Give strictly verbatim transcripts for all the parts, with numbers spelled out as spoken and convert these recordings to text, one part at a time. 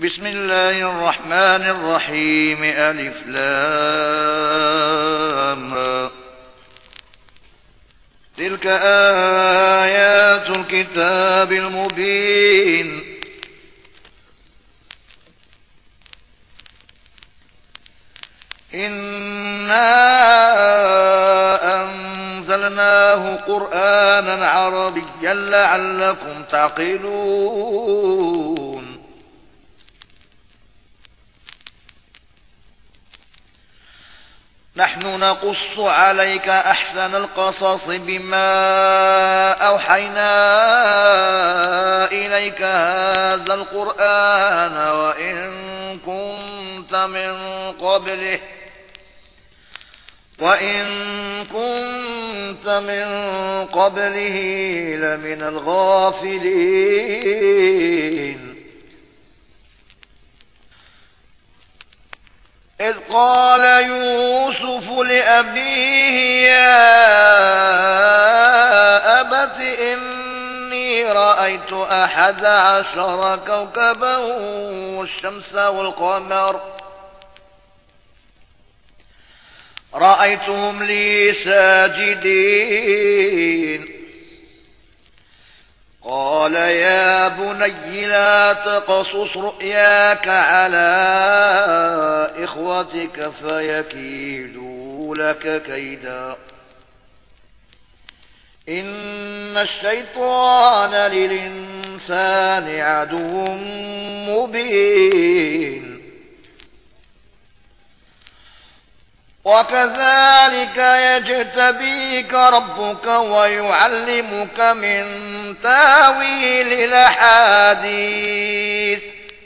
بسم الله الرحمن الرحيم. ألف لام را. تلك آيات الكتاب المبين. إنا أنزلناه قرآنا عربيا لعلكم تعقلون. نحن نقص عليك أحسن القصص بما أوحينا إليك هذا القرآن وإن كنت من قبله وإن كنت من قبله لمن الغافلين. إذ قال يوسف لأبيه يا أبت إني رأيت أحد عشر كوكبا والشمس والقمر رأيتهم لي ساجدين. قال يا بني لا تقصص رؤياك على إخوتك فيكيدوا لك كيدا إن الشيطان للإنسان عدو مبين. وكذلك يجتبيك ربك ويعلمك من تاويل الأحاديث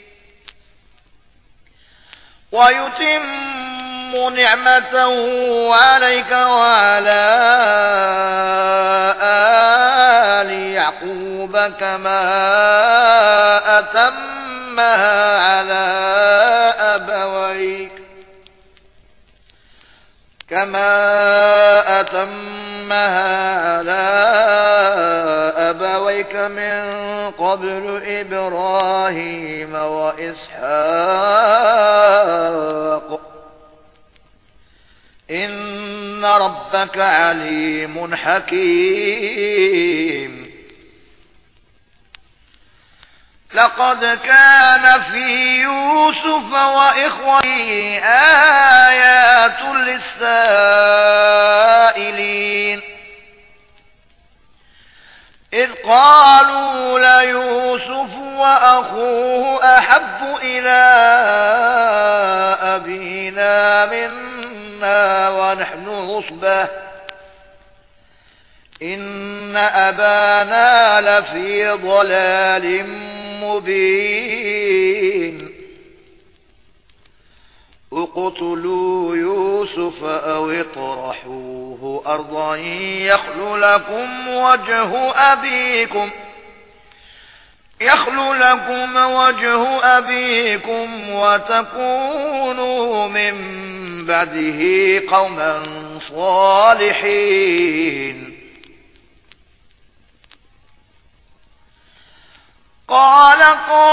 ويتم نعمته عليك وعلى آل يعقوب كما أتمها على أبويك كما أتمها على أبويك من قبل إبراهيم وإسحاق إن ربك عليم حكيم. لقد كان في يوسف وإخوته آيات للسائلين إذ قالوا ليوسف وأخوه أحب إلى أبينا منا ونحن عصبة إن أبانا لفي ضلال مبين. اقتلوا يوسف أو اطرحوه أرضا يخل لكم وجه أبيكم يخل لكم وجه أبيكم وتكونوا من بعده قوما صالحين. قال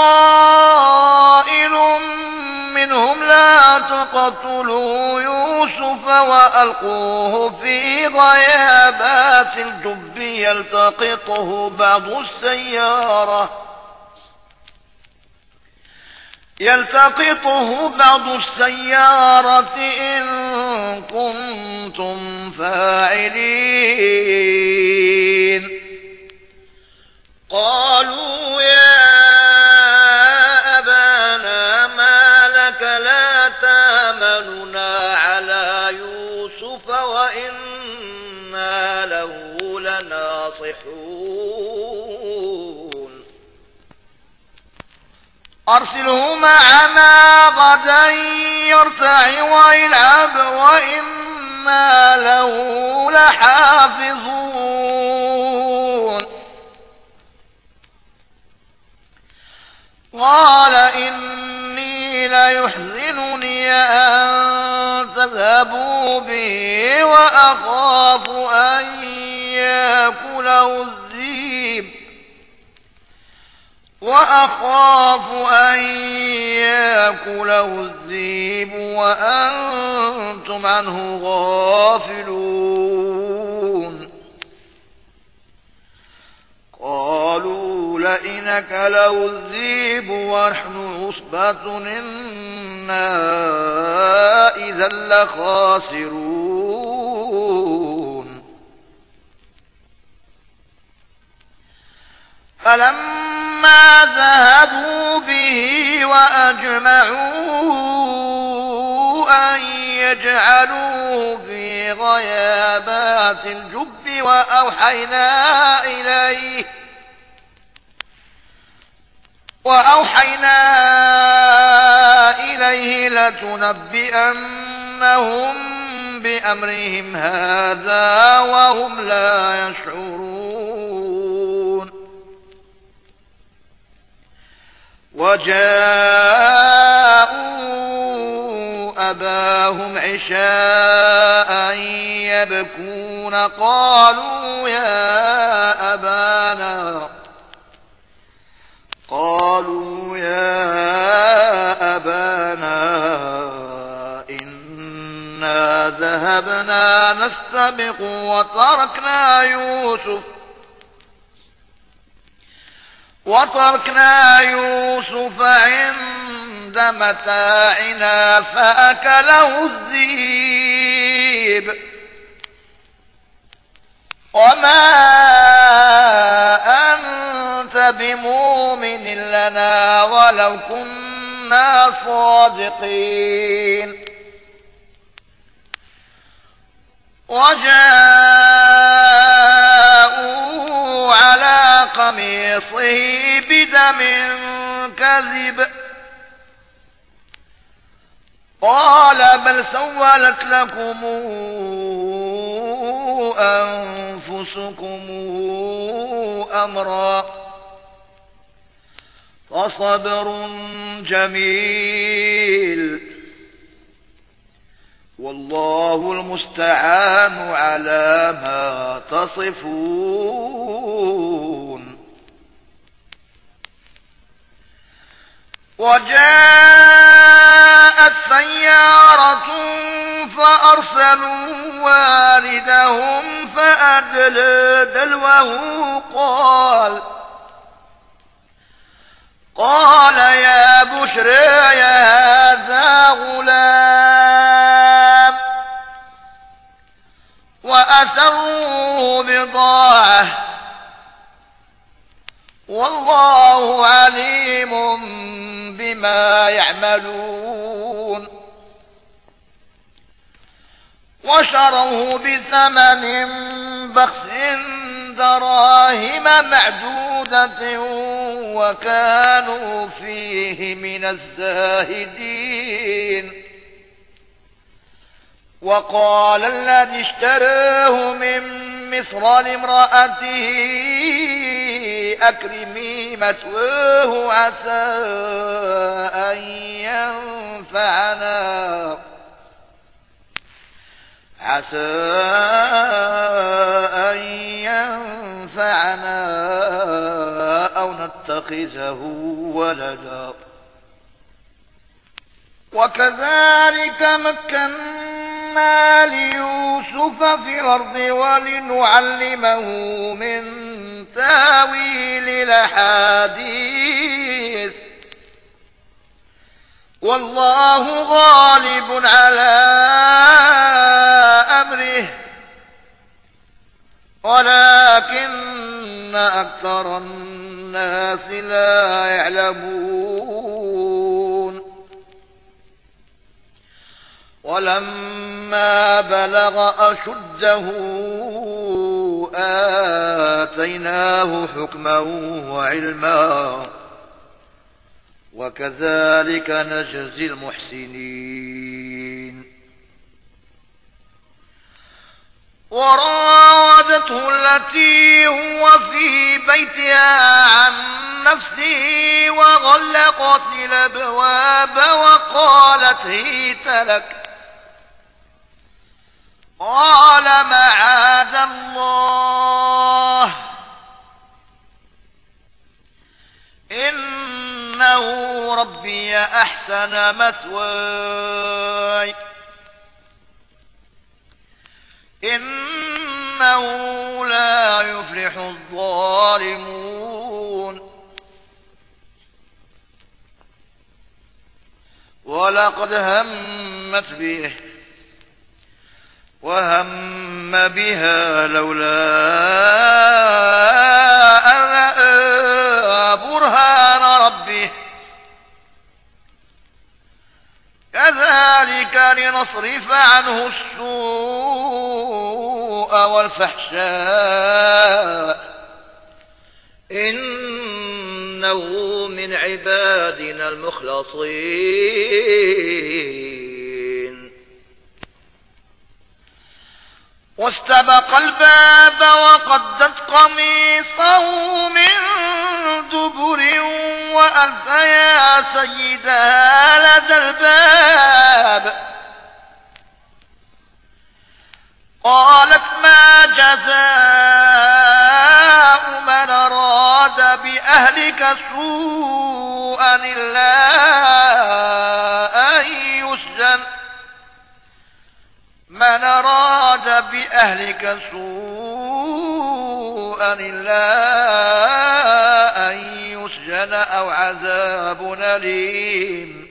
قائل منهم لا تقتلوا يوسف وألقوه في غيابات الجب يلتقطه بعض السيارة يلتقطه بعض السيارة إن كنتم فاعلين. قالوا يا أبانا ما لك لا تامننا على يوسف وإنا له لناصحون أرسله معنا غدا يرتع ويلعب وإنا له لحافظون. قال إني ليحزنني أن تذهبوا به وأخاف أن يأكله الذئب وأخاف أن يأكله الذئب وأنتم عنه غافلون قالوا لئن أكله الذئب ونحن عصبة إنا إذا لخاسرون فلما ذهبوا به وأجمعوا أن يجعلوه في غيابات الجب وأوحينا إليه وأوحينا إليه لتنبئنهم بأمرهم هذا وهم لا يشعرون وجاءوا أباهم عشاء يبكون قالوا يا أبانا قالوا يا أبانا إنا ذهبنا نستبق وتركنا يوسف وتركنا يوسف عند متاعنا فأكله الذئب وما أنت بمؤمن لنا ولو كنا صادقين وجاءوا على قميصه بدم كذب قال بل سولت لكم أنفسكم أمرا فصبر جميل والله المستعان على ما تصفون وجاءت سيارة فأرسلوا واردهم فأدلى دلوه قال قال يا بشرى هذا غلام وأسروه بضاعة والله عليم بما يعملون وشروه بثمن بخس دراهم معدودة وكانوا فيه من الزاهدين وقال الذي اشتراه من مصر لامرأته أكرمي مثواه عسى أن ينفعنا عسى أن ينفعنا أو نتخذه ولدا وكذلك مكنا ليوسف في الأرض ولنعلمه من تاويل الأحاديث والله غالب على أمره ولكن أكثر الناس لا يعلمون ولما بلغ أشده آتيناه حكما وعلما وكذلك نجزي المحسنين وراودته التي هو في بيتها عن نفسه وغلقت الأبواب وقالت هيت لك قال معاذ الله إنه ربي أحسن مثواي إنه لا يفلح الظالمون ولقد همت به وهم بها لولا أن رأى برهان ربه كذلك لنصرف عنه السوء والفحشاء إنه من عبادنا المخلصين واستبق الباب وقدت قميصه من دبر وألف يا سيدها لدى الباب قالت ما جزاء من أراد بأهلك سوءا إلا أن يسجن من أراد بأهلك سوءا إلا أن يسجن أو عذاب أليم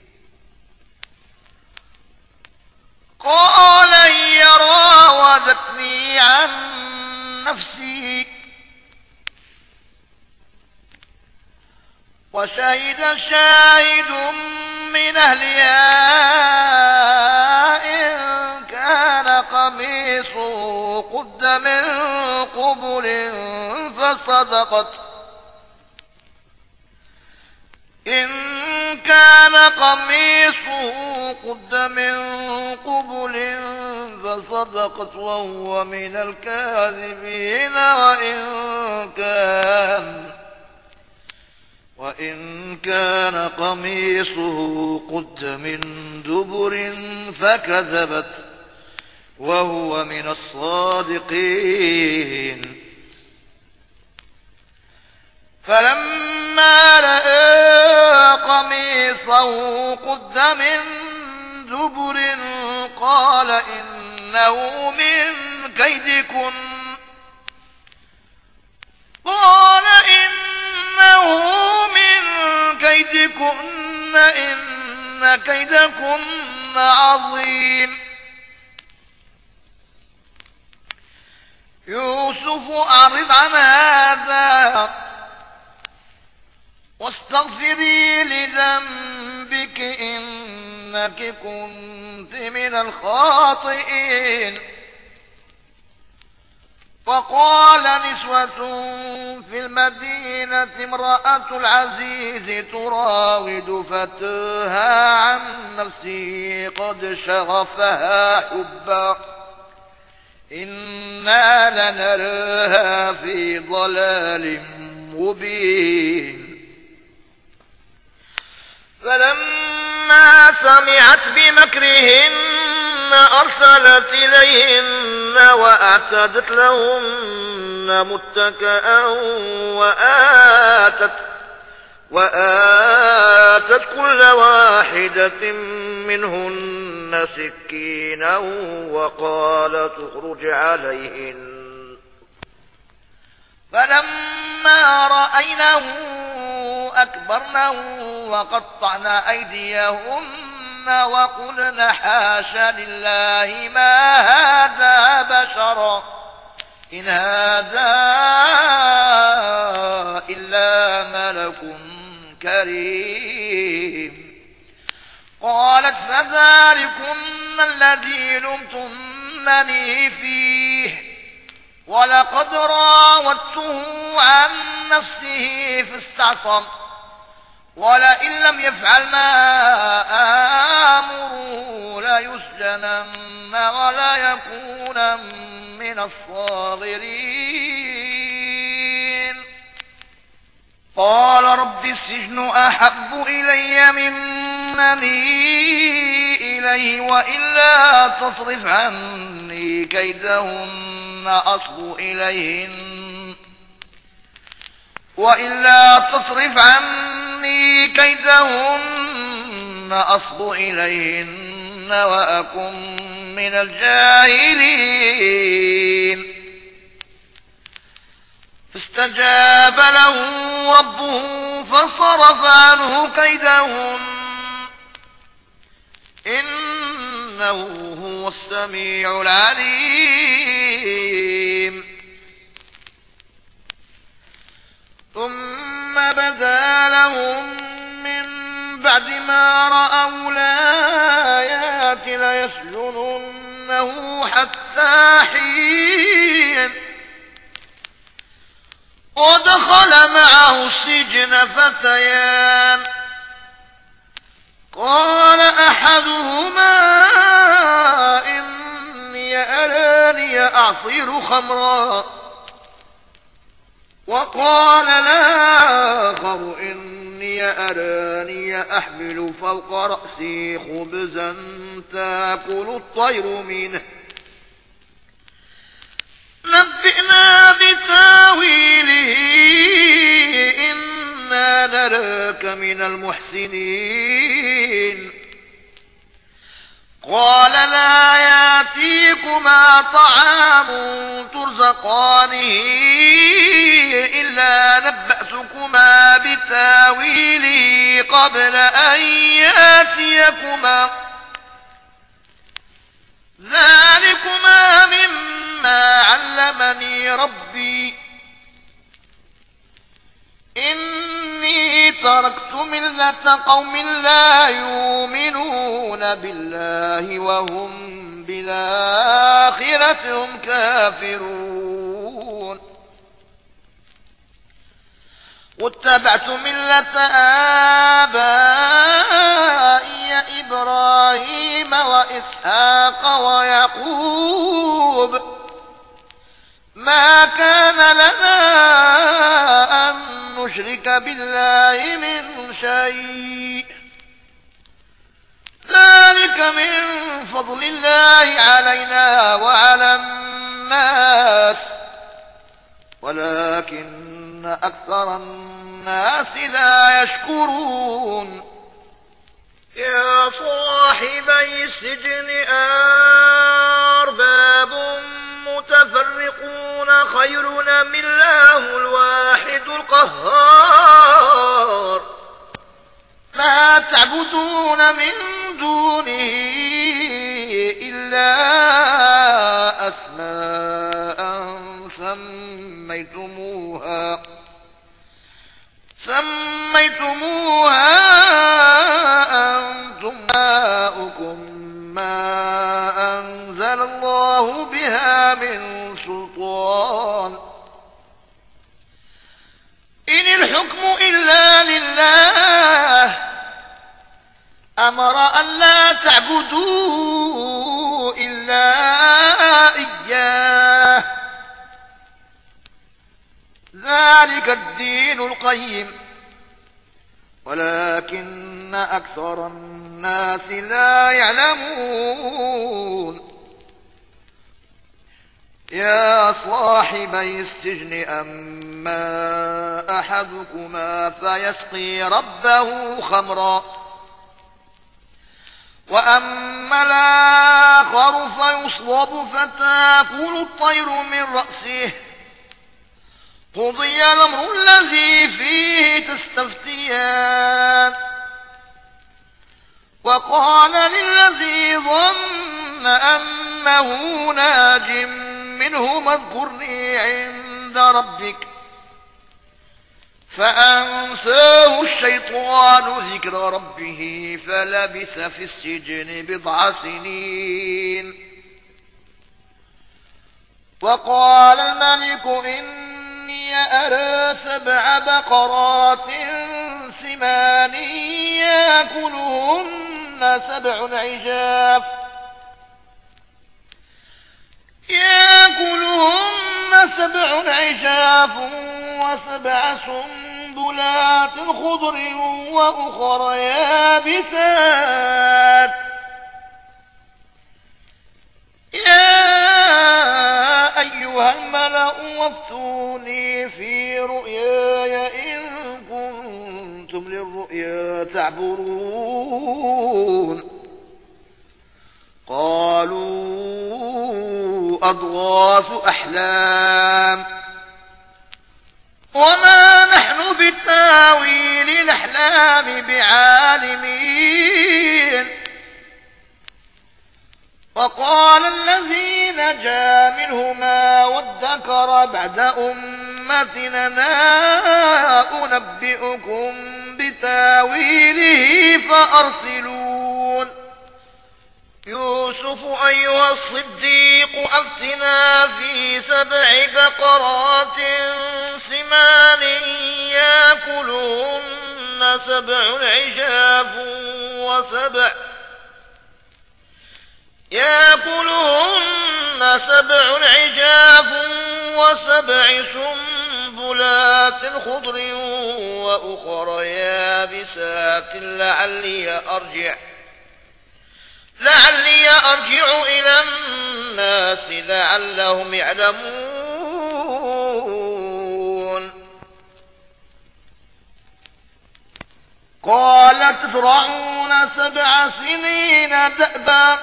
قال هي راودتني عن نفسي وشهد شاهد من أهلها إن كان قميصه قد من قبل فصدقت إن كان قميصه قد من قبل فصدقت وهو من الكاذبين وإن كان وإن كان قميصه قد من دبر فكذبت وهو من الصادقين فلما رأى قميصه قد من دبر قال إنه من كيدكن قال إنه من كيدكن إن كيدكن عظيم يوسف أعرض عن هذا واستغفري لذنبك إنك كنت من الخاطئين وقال نسوة في المدينة امرأة العزيز تراود فتاها عن نفسه قد شغفها حبا إنا لنراها في ضلال مبين فلما سمعت بمكرهن أرسلت إليهن وأعتدت لهن متكئا وآتت وآتت كل واحدة منهن سكينا وقالت اخرج عليهن فلما رأينه أكبرنه وقطعن أيديهن وقلن حاش لله ما هذا بشرا إن هذا إلا ملك كريم قالت فذلكن الذي لمتنني فيه ولقد راودته عن نفسه فاستعصم ولئن لم يفعل ما آمره ليسجنن ولا يكون من الصاغرين قال رب السجن أحب إلي ممني إليه وإلا تصرف عني كيدهن أصب إليهن وإلا تصرف عني أني كيدهن أصب إليهن وأكن من الجاهلين فاستجاب له ربه فصرف عنه كيدهن إنه هو السميع العليم ثم بدا لهم من بعد ما رأوا الآيات ليسجننه حتى حين ودخل معه السجن فتيان قال أحدهما إني أراني أعصير خمرا وقال الآخر إني أراني أحمل فوق رأسي خبزا تأكل الطير منه نبئنا بتاويله إنا نراك من المحسنين قال لا يأتيكما طعام ترزقانه إلا نبأتكما بتاويله قبل أن يأتيكما ذلكما مما علمني ربي إني تركت ملة قوم لا يؤمنون بالله وهم بالآخرة هم كافرون واتبعت ملة آبائي إبراهيم وإسحاق ويعقوب ما كان لنا أن نشرك بالله من شيء ذلك من فضل الله علينا وعلى الناس ولكن أكثر الناس لا يشكرون يا صاحبي السجن أرباب متفرقون خير أم الله الواحد القهار ما تعبدون من دونه إلا أسماء سميتموها سميتموها أنتم آباؤكم ما أنزل الله بها من سلطان إن الحكم إلا لله أمر أن لا تعبدوا إلا إياه ذلك الدين القيم ولكن أكثر الناس لا يعلمون يا صاحبي السجن أما أحدكما فيسقي ربه خمرا وأما الآخر فيصلب فتأكل الطير من رأسه قضي الأمر الذي فيه تستفتيان وقال للذي ظن أنه ناج منهما اذكرني عند ربك فأنساه الشيطان ذكر ربه فلبث في السجن بضع سنين وقال الملك إني أرى سبع بقرات سمان يأكلهن سبع عجاف يأكلهن سبع عجاف وسبع سنبلات خضر وأخر يابسات يا أيها الملأ وافتوني في رؤياي إن كنتم للرؤيا تعبرون قالوا أضغاث أحلام وما نحن بتاويل الأحلام بعالمين وقال الذي نجا منهما وادكر بعد أمتنا أنا أنبئكم بتاويله فأرسلون يوسف أيها الصديق أفتنا في سبع بقرات سمان يأكلهن سبع عجاف وسبع يأكلهن سبع عجاف وسبع سنبلات خضر وأخر يابسات لعلي أرجع لعلي أرجع إلى الناس لعلهم يعلمون قال تزرعون سبع سنين دأبا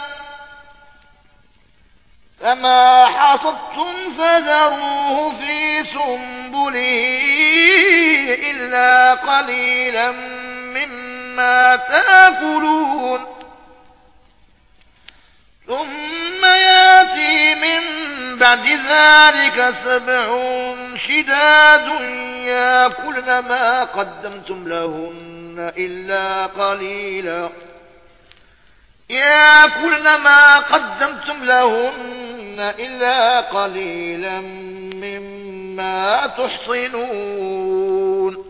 فما حصدتم فذروه في سنبله إلا قليلا مما تأكلون ثم يأتي من بعد ذلك سبع شداد يأكلن ما قدمتم لهن إلا قليلا يأكلن ما قدمتم لهن إلا قليلا مما تحصنون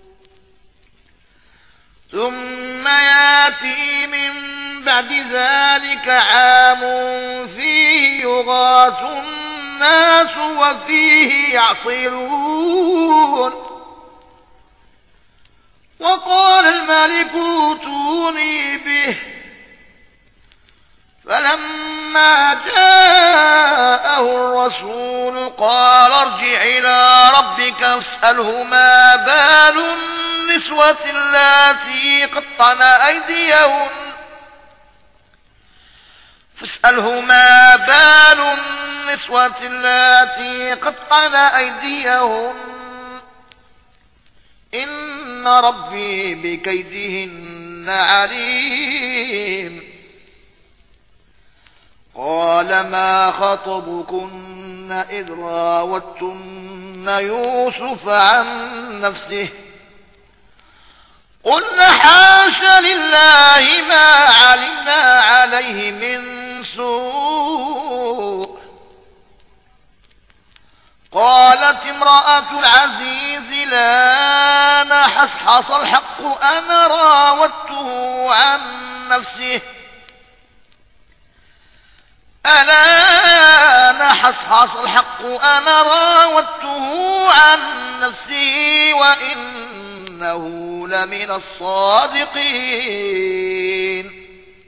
ثم يأتي من بعد ذلك عام فيه يغاث الناس وفيه يعصرون وقال الملك اوتوني به فلما جاءه الرسول قال ارجع إلى ربك فاسأله ما بال النسوة اللاتي قطعن أيديهن فاسأله ما بال النسوة اللاتي قطعن أيديهن إن ربي بكيدهن عليم قال ما خطبكن إذ راوتن يوسف عن نفسه قلنا حاش لله ما علمنا عليه من سوء قالت امرأة العزيز لا نحصحص الحق أنا راودته عن نفسه ألا نحصحص الحق أنا راودته عن نفسه وإنه لمن الصادقين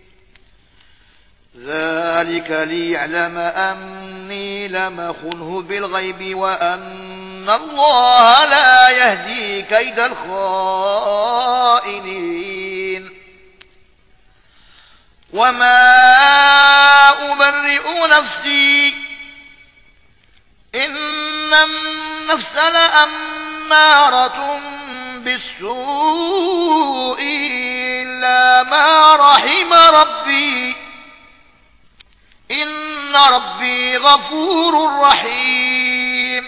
ذلك ليعلم أني لم أخنه بالغيب وأن الله لا يهدي كيد الخائنين وما أبرئ نفسي إن النفس لأمارة بالسوء إلا ما رحم ربي إن ربي غفور رحيم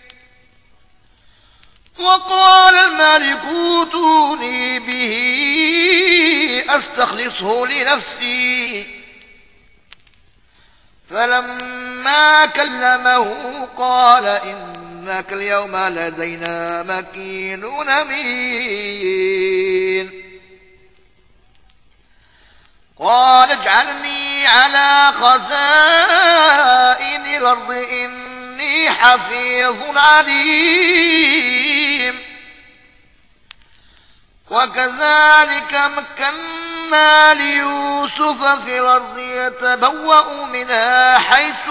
وقال الملك اوتوني به أستخلصه لنفسي فلما كلمه قال إنك اليوم لدينا مكين أمين قال اجعلني على خزائن الأرض إني حفيظ عليم وكذلك مكنا ليوسف في الأرض يتبوأ منها حيث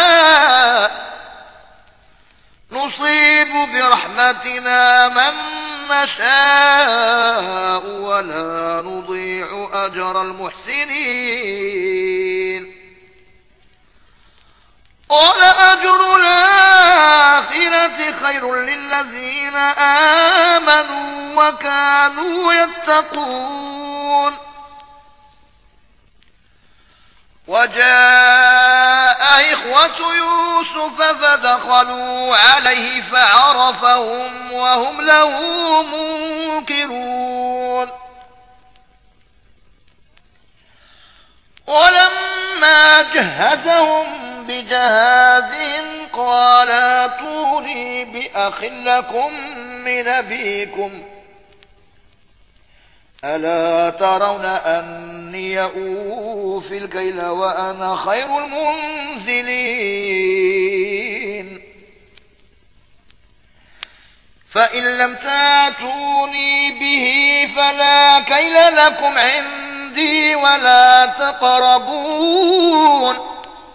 يشاء نصيب برحمتنا من نشاء ولا نضيع أجر المحسنين ولأجر الآخرة خير للذين آمنوا وكانوا يتقون وجاء إخوة يوسف فدخلوا عليه فعرفهم وهم له منكرون ولما جهزهم بجهازهم قال ائتوني بأخ لكم من أبيكم ألا ترون أني أوفي الكيل وأنا خير المنزلين فإن لم تاتوني به فلا كيل لكم عندي ولا تقربون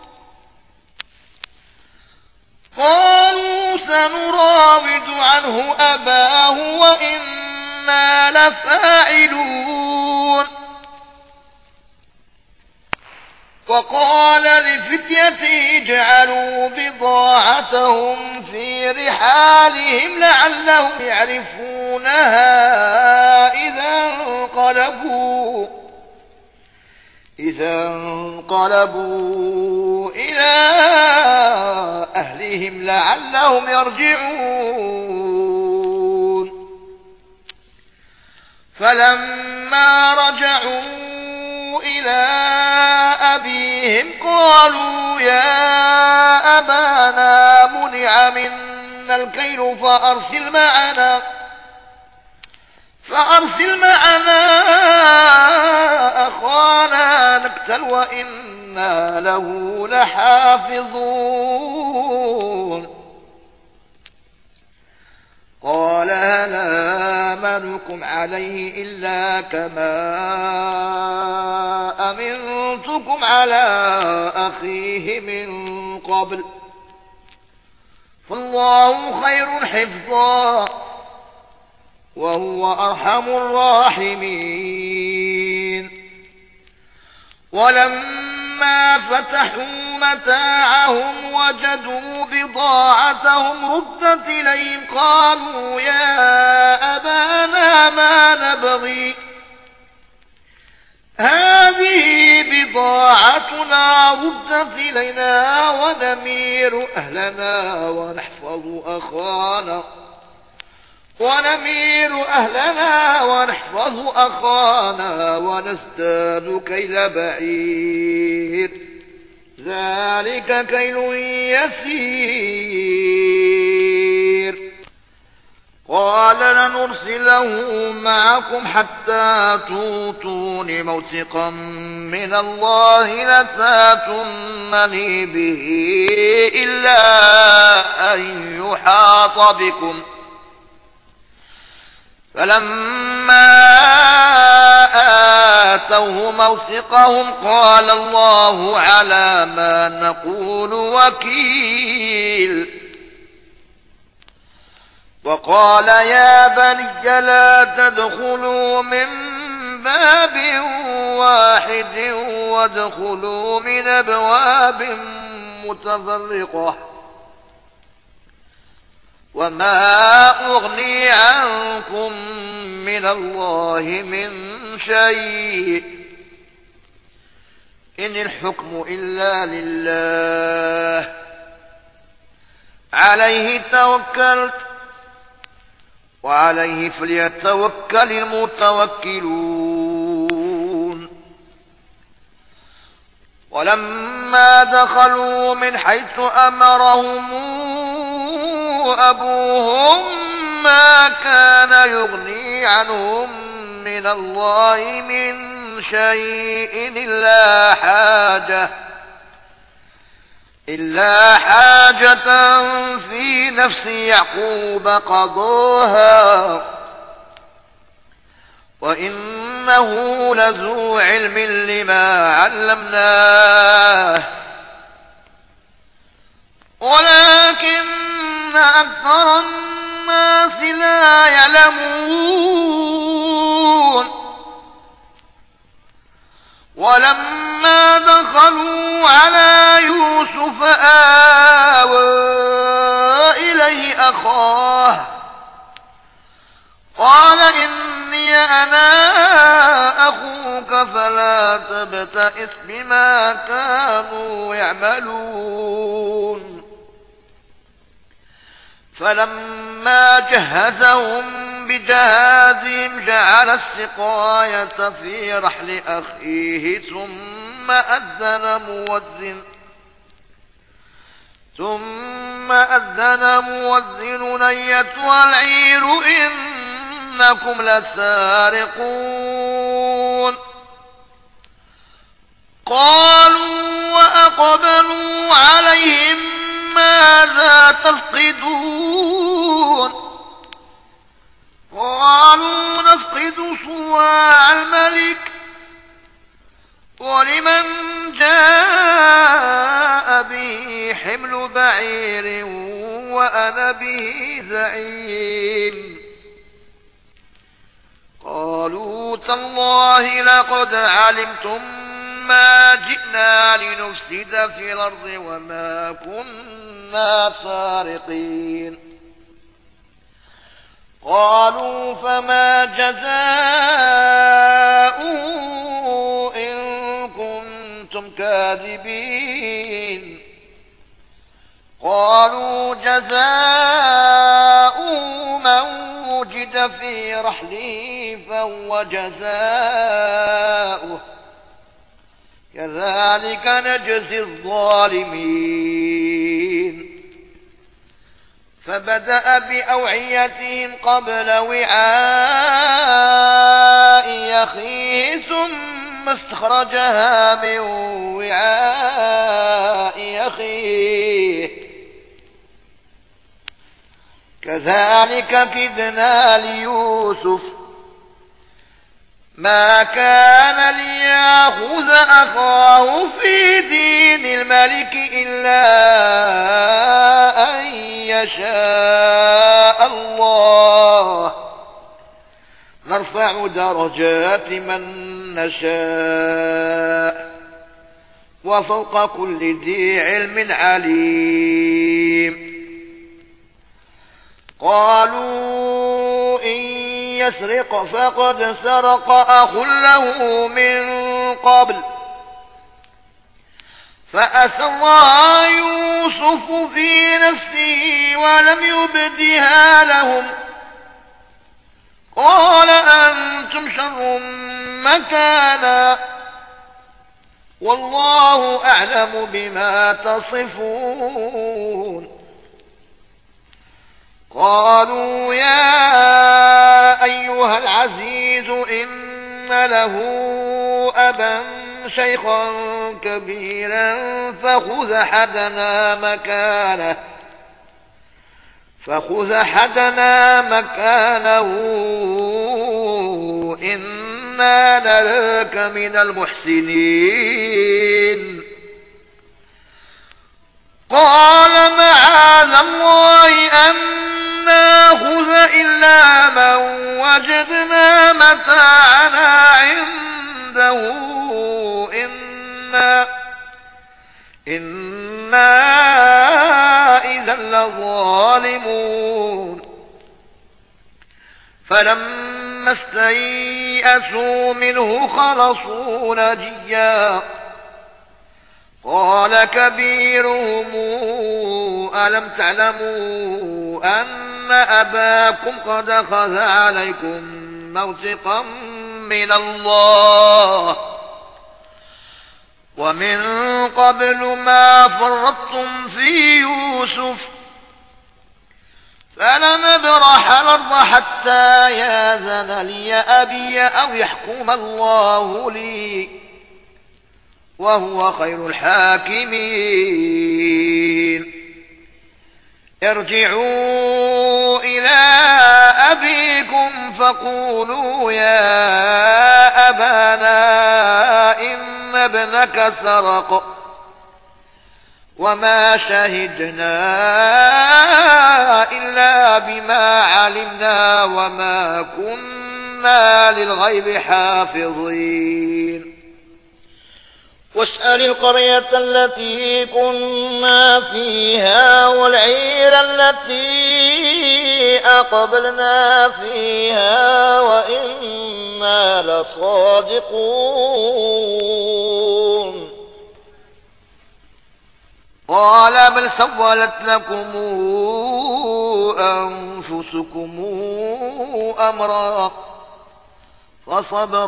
قالوا سنراود عنه أباه وإنا لفاعلون وقال لفتيته اجعلوا بضاعتهم في رحالهم لعلهم يعرفونها إذا انقلبوا إذا انقلبوا إلى أهلهم لعلهم يرجعون فلما رجعوا إلى أبيهم قالوا يا أبانا منع منا الكيل فأرسل معنا فأرسل معنا أخانا نكتل وإنا له لحافظون قال هل آمنكم عليه إلا كما أمنتكم على أخيه من قبل فالله خير حفظا وهو أرحم الراحمين ولما فتحوا متاعهم وجدوا بضاعتهم ردت إليهم قالوا يا أبانا ما نبغي هذه بضاعتنا ردت إلينا ونمير أهلنا ونحفظ أخانا ونمير أهلنا ونحفظ أخانا ونزداد كيل بعير ذلك كيل يسير قال لنرسله معكم حتى توتون موثقا من الله لتاتونني به إلا أن يحاط بكم فلما آتوه موثقهم قال الله على ما نقول وكيل وقال يا بني لا تدخلوا من باب واحد وادخلوا من أبواب متفرقة وما أغني عنكم من الله من شيء إن الحكم إلا لله عليه توكلت وعليه فليتوكل المتوكلون ولما دخلوا من حيث أمرهم أبوهم ما كان يغني عنهم من الله من شيء إلا حاجة إلا حاجة في نفس يعقوب قضاها وإنه لذو علم لما علمناه ولكن أكثر الناس لا يعلمون ولما دخلوا على يوسف آوى إليه أخاه قال إني أنا أخوك فلا تبتئس بما كانوا يعملون فلما جهزهم بجهازهم جعل السقاية في رحل أخيه ثم أذن مؤذن ثم أذن مؤذن أيتها العير إنكم لسارقون قالوا وأقبلوا عليهم ماذا تفقدون قالوا نفقد صواع الملك ولمن جاء به حمل بعير وأنا به زعيم قالوا تالله لقد علمتم ما جئنا لنفسد في الأرض وما كنا سارقين قالوا فما جزاؤه إن كنتم كاذبين قالوا جزاؤه من وجد في رحله فهو جزاؤه كذلك نجزي الظالمين فبدأ بأوعيتهم قبل وعاء أخيه ثم استخرجها من وعاء أخيه كذلك كدنا ليوسف ما كان ليأخذ أخاه في دين الملك إلا أن يشاء الله نرفع درجات من نشاء وفوق كل ذي علم عليم قالوا إن يسرق فقد سرق أخ له من قبل فأسرها يوسف في نفسه ولم يبدها لهم قال أنتم شر مكانا والله أعلم بما تصفون قالوا يا أيها العزيز إن له أبا شيخا كبيرا فخذ أحدنا مكانه فخذ أحدنا مكانه إنا نراك من المحسنين قال معاذ الله أن ناخذ إلا من وجدنا متاعنا عنده إنا إنا إذا لظالمون فلما استيئسوا منه خلصوا نجيا قال كبيرهم ألم تعلموا أن أباكم قد أخذ عليكم موثقا من الله ومن قبل ما فرطتم في يوسف فلنبرح الأرض حتى يأذن لي أبي أو يحكم الله لي وهو خير الحاكمين ارجعوا إلى أبيكم فقولوا يا أبانا إن ابنك سرق وما شهدنا إلا بما علمنا وما كنا للغيب حافظين واسأل القرية التي كنا فيها والعير التي أقبلنا فيها وإنا لصادقون قال بل سولت لكم أنفسكم أمرا فصبر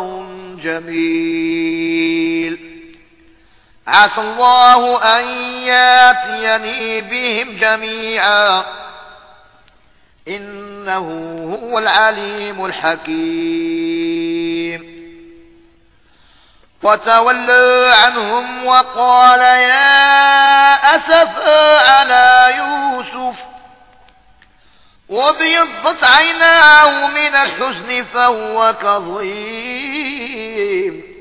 جميل عسى الله أن ياتيني بهم جميعا إنه هو العليم الحكيم وتولى عنهم وقال يا أسفا على يوسف وابيضت عيناه من الحزن فهو كظيم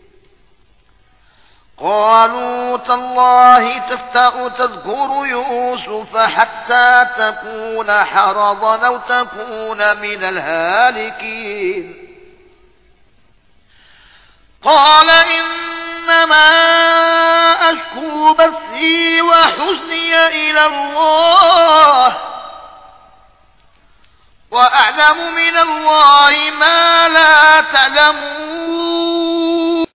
قالوا تالله تفتأ تذكر يوسف حتى تكون حرضا أو تكون من الهالكين قال إنما أشكو بثي وحزني إلى الله وأعلم من الله ما لا تعلمون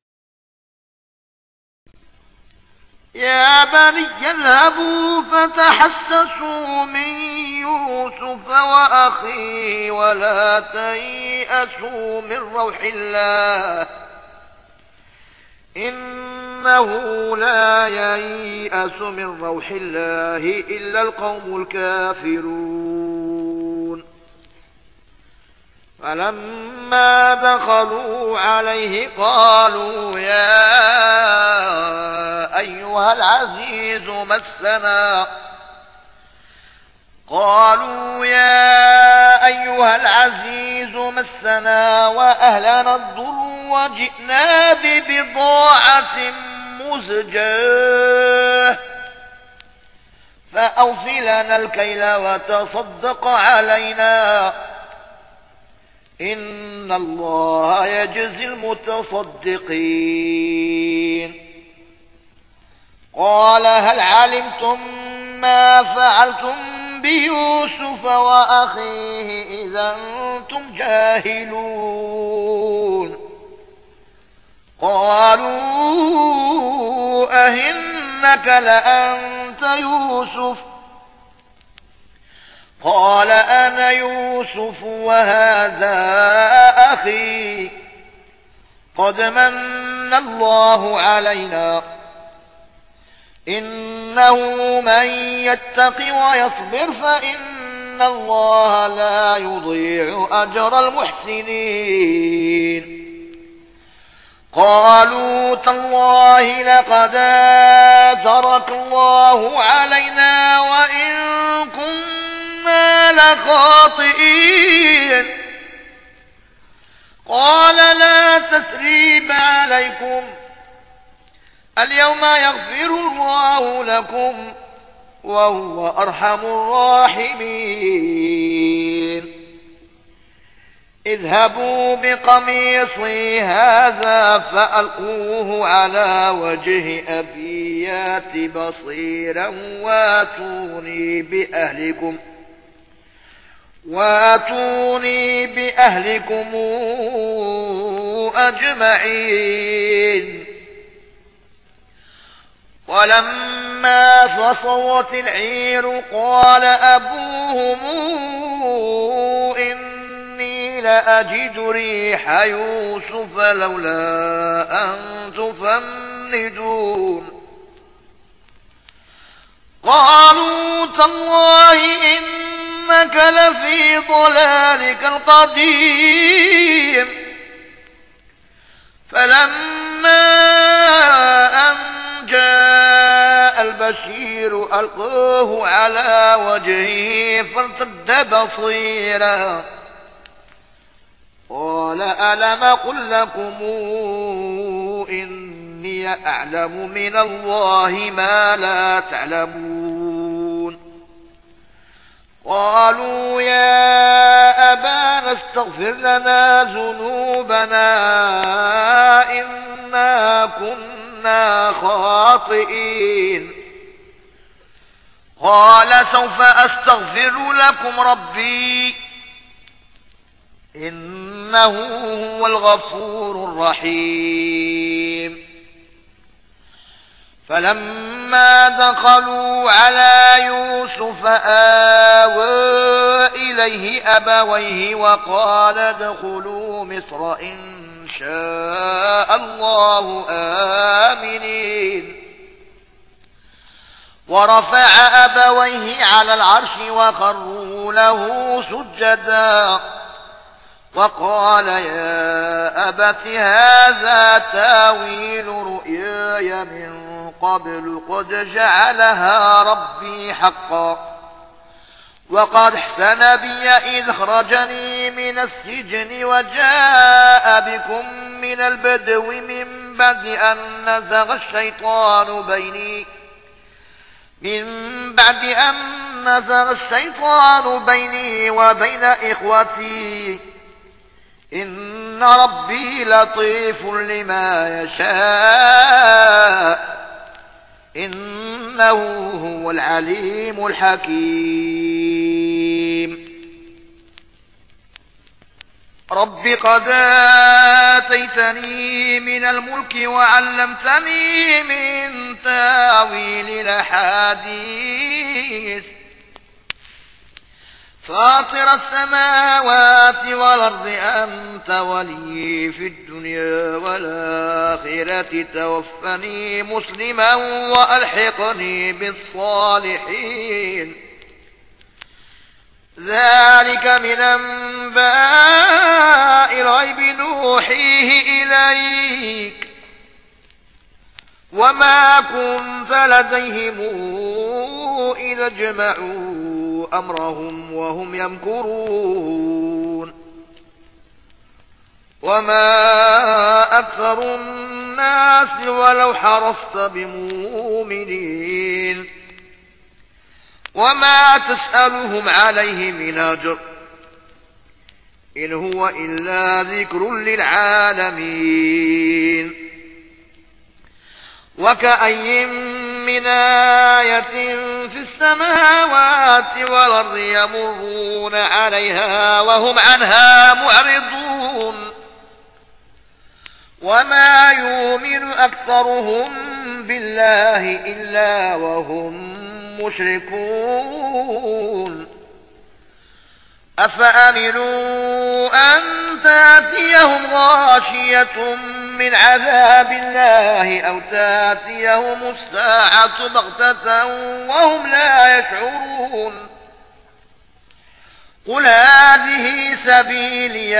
يا بني اذهبوا فتحسسوا من يوسف وأخيه ولا تيأسوا من روح الله إنه لا ييأس من روح الله إلا القوم الكافرون فلما دخلوا عليه قالوا يا أيها العزيز مسنا قالوا يا أيها العزيز مسنا وأهلنا الضر وجئنا ببضاعة مزجاة فأوف لنا الكيل وتصدق علينا إن الله يجزي المتصدقين قال هل علمتم ما فعلتم بيوسف وأخيه إذا أنتم جاهلون قالوا أهنك لأنت يوسف قال أنا يوسف وهذا أخي قد من الله علينا إنه من يتق ويصبر فإن الله لا يضيع أجر المحسنين قالوا تالله لقد آثرك الله علينا وإن كنا لخاطئين قال لا تثريب عليكم اليوم يغفر الله لكم وهو أرحم الراحمين اذهبوا بقميصي هذا فألقوه على وجه أبي يات بصيرا واتوني بأهلكم واتوني بأهلكم أجمعين ولما فصلت العير قال أبوهم إني لأجد ريح يوسف لولا أن تفندون قالوا تالله إنك لفي ضلالك القديم فلما أن جاء البشير ألقاه على وجهه فارتد بصيرا قال ألم أقل لكم إني أعلم من الله ما لا تعلمون قالوا يا أبانا استغفر لنا ذنوبنا إنا كنا خاطئين قال سوف أستغفر لكم ربي إنه هو الغفور الرحيم فلما دخلوا على يوسف آوى إليه أبويه وقال ادخلوا مصر إن شاء الله آمنين ورفع أبويه على العرش وخروا له سجدا وقال يا أبت هذا تاويل رؤياي من قبل قد جعلها ربي حقا وقد احسن بي إذ أخرجني من السجن وجاء بكم من البدو من بعد أن نزغ الشيطان بيني من بعد أن نزغ الشيطان بيني وبين إخوتي إن ربي لطيف لما يشاء إنه هو العليم الحكيم رب قد آتيتني من الملك وعلمتني من تاويل الأحاديث فاطر السماوات والأرض أنت ولي في الدنيا والآخرة توفني مسلما وألحقني بالصالحين ذلك من أنباء الغيب نوحيه إليك وما كنت لديهم إذا اجمعوا أمرهم وهم يمكرون وما أكثر الناس ولو حرصت بمؤمنين وما تسألهم عليه من أجر إن هو إلا ذكر للعالمين وكأي من آية في السماوات والأرض يمرون عليها وهم عنها معرضون وما يؤمن أكثرهم بالله إلا وهم مشركون أفأمنوا أن تأتيهم غاشية من عذاب الله أو تأتيهم الساعة بغتة وهم لا يشعرون قل هذه سبيلي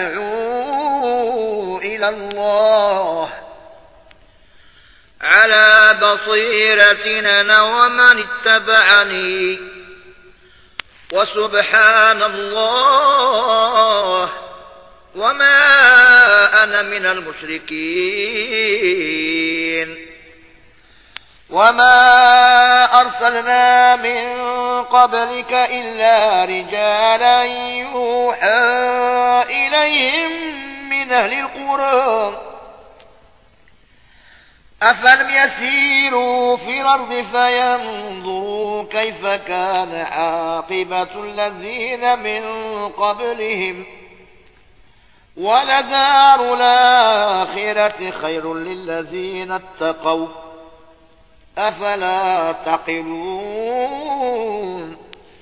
أدعو إلى الله على بصيرة أنا ومن اتبعني وسبحان الله وما أنا من المشركين وما أرسلنا من قبلك إلا رجالا يوحى إليهم من أهل القرى أفلم يسيروا في الأرض فينظروا كيف كان عاقبة الذين من قبلهم ولدار الآخرة خير للذين اتقوا أفلا تعقلون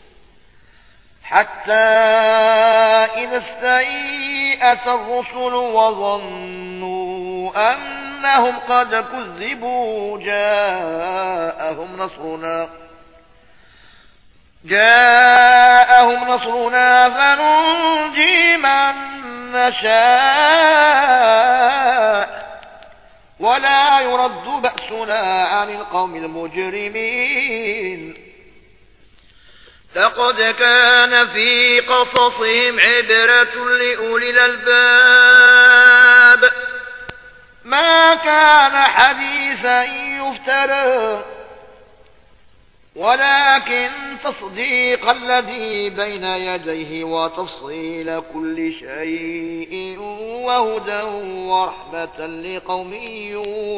حتى إذا استيأس الرسل وظنوا أنهم قد كذبوا جاءهم نصرنا جاءهم نصرنا فننجي من نشاء ولا يرد بأسنا عن القوم المجرمين لقد كان في قصصهم عبرة لأولي الألباب ما كان حديثا يفترى ولكن تصديق الذي بين يديه وتفصيل كل شيء وهدى ورحمة لقوم